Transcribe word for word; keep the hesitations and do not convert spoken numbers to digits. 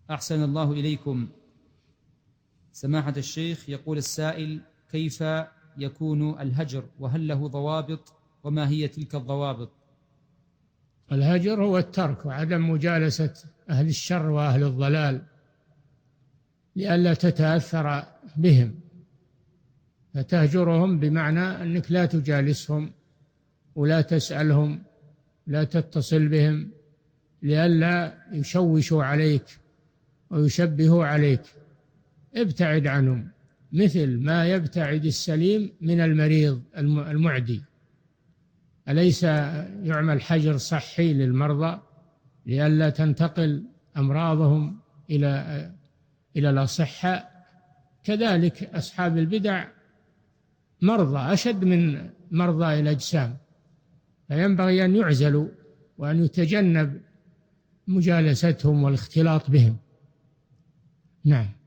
أحسن الله إليكم. سماحة الشيخ، يقول السائل: كيف يكون الهجر، وهل له ضوابط، وما هي تلك الضوابط؟ الهجر هو الترك وعدم مجالسة أهل الشر وأهل الضلال لئلا تتأثر بهم، فتهجرهم بمعنى أنك لا تجالسهم ولا تسألهم، لا تتصل بهم لئلا يشوشوا عليك ويشبهوا عليك. ابتعد عنهم مثل ما يبتعد السليم من المريض المعدي. أليس يعمل حجر صحي للمرضى لئلا تنتقل أمراضهم إلى إلى الأصحاء؟ كذلك أصحاب البدع مرضى أشد من مرضى الأجسام، فينبغي أن يعزلوا وأن يتجنب مجالستهم والاختلاط بهم. نعم.